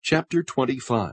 Chapter 25.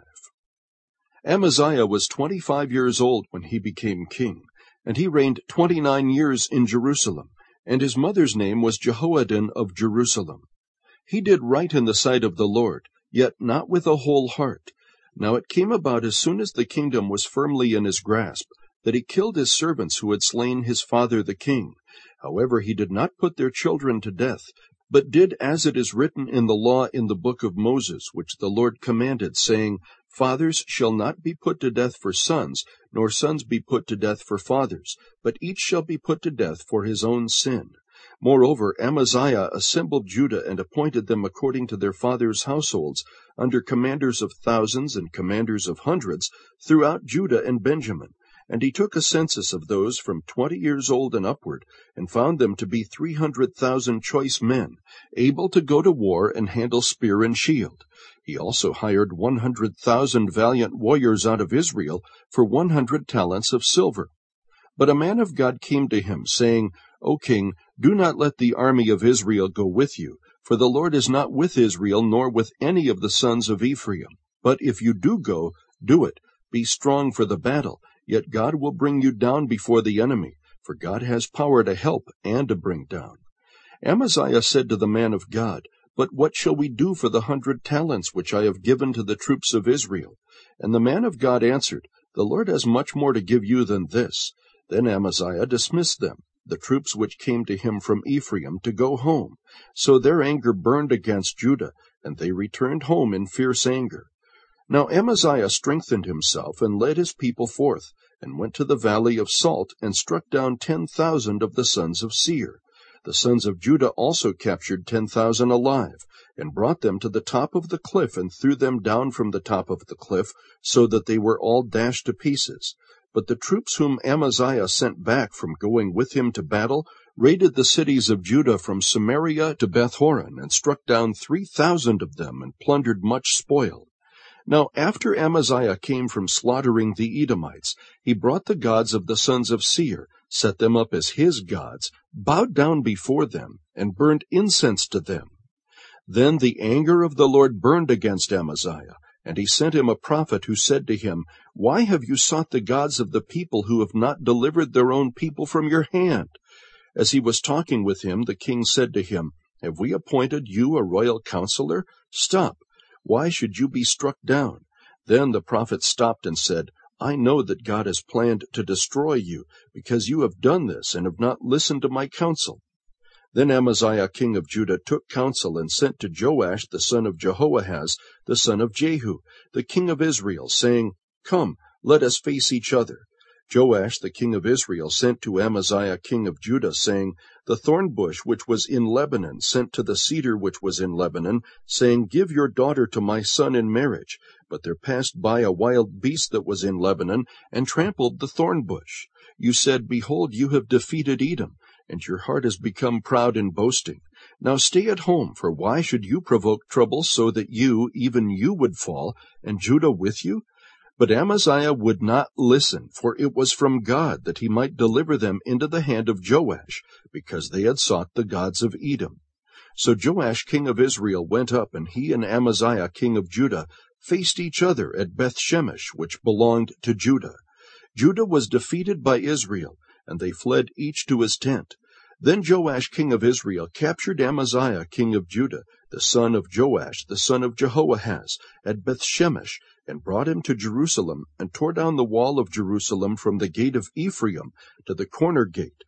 Amaziah was 25 years old when he became king, and he reigned 29 years in Jerusalem, and his mother's name was Jehoaddan of Jerusalem. He did right in the sight of the Lord, yet not with a whole heart. Now it came about as soon as the kingdom was firmly in his grasp, that he killed his servants who had slain his father the king. However, he did not put their children to death, but did as it is written in the law in the book of Moses, which the Lord commanded, saying, Fathers shall not be put to death for sons, nor sons be put to death for fathers, but each shall be put to death for his own sin. Moreover, Amaziah assembled Judah and appointed them according to their fathers' households, under commanders of thousands and commanders of hundreds, throughout Judah and Benjamin. And he took a census of those from 20 years old and upward, and found them to be 300,000 choice men, able to go to war and handle spear and shield. He also hired 100,000 valiant warriors out of Israel for 100 talents of silver. But a man of God came to him, saying, O king, do not let the army of Israel go with you, for the Lord is not with Israel, nor with any of the sons of Ephraim. But if you do go, do it. Be strong for the battle. Yet God will bring you down before the enemy, for God has power to help and to bring down. Amaziah said to the man of God, But what shall we do for the 100 talents which I have given to the troops of Israel? And the man of God answered, The Lord has much more to give you than this. Then Amaziah dismissed them, the troops which came to him from Ephraim, to go home. So their anger burned against Judah, and they returned home in fierce anger. Now Amaziah strengthened himself, and led his people forth, and went to the valley of Salt, and struck down 10,000 of the sons of Seir. The sons of Judah also captured 10,000 alive, and brought them to the top of the cliff, and threw them down from the top of the cliff, so that they were all dashed to pieces. But the troops whom Amaziah sent back from going with him to battle raided the cities of Judah from Samaria to Beth-horon, and struck down 3,000 of them, and plundered much spoil. Now after Amaziah came from slaughtering the Edomites, he brought the gods of the sons of Seir, set them up as his gods, bowed down before them, and burned incense to them. Then the anger of the Lord burned against Amaziah, and he sent him a prophet who said to him, Why have you sought the gods of the people who have not delivered their own people from your hand? As he was talking with him, the king said to him, Have we appointed you a royal counselor? Stop. Why should you be struck down? Then the prophet stopped and said, I know that God has planned to destroy you, because you have done this and have not listened to my counsel. Then Amaziah king of Judah took counsel and sent to Joash the son of Jehoahaz, the son of Jehu, the king of Israel, saying, Come, let us face each other. Joash the king of Israel sent to Amaziah king of Judah, saying, The thorn bush which was in Lebanon sent to the cedar which was in Lebanon, saying, Give your daughter to my son in marriage. But there passed by a wild beast that was in Lebanon, and trampled the thorn bush. You said, Behold, you have defeated Edom, and your heart has become proud in boasting. Now stay at home, for why should you provoke trouble so that you, even you, would fall, and Judah with you? But Amaziah would not listen, for it was from God that he might deliver them into the hand of Joash, because they had sought the gods of Edom. So Joash king of Israel went up, and he and Amaziah king of Judah faced each other at Beth-shemesh, which belonged to Judah. Judah was defeated by Israel, and they fled each to his tent. Then Joash king of Israel captured Amaziah king of Judah, the son of Joash, the son of Jehoahaz, at Beth-shemesh, and brought him to Jerusalem, and tore down the wall of Jerusalem from the gate of Ephraim to the corner gate,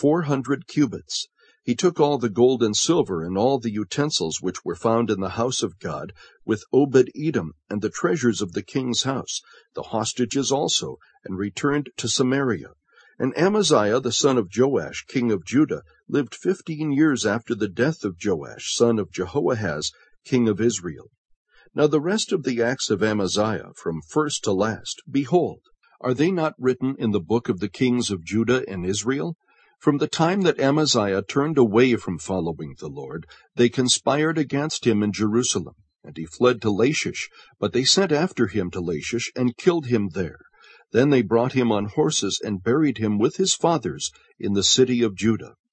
400 cubits. He took all the gold and silver and all the utensils which were found in the house of God, with Obed-Edom, and the treasures of the king's house, the hostages also, and returned to Samaria. And Amaziah the son of Joash king of Judah lived 15 years after the death of Joash son of Jehoahaz king of Israel. Now the rest of the acts of Amaziah, from first to last, behold, are they not written in the book of the kings of Judah and Israel? From the time that Amaziah turned away from following the Lord, they conspired against him in Jerusalem, and he fled to Lachish, but they sent after him to Lachish and killed him there. Then they brought him on horses and buried him with his fathers in the city of Judah.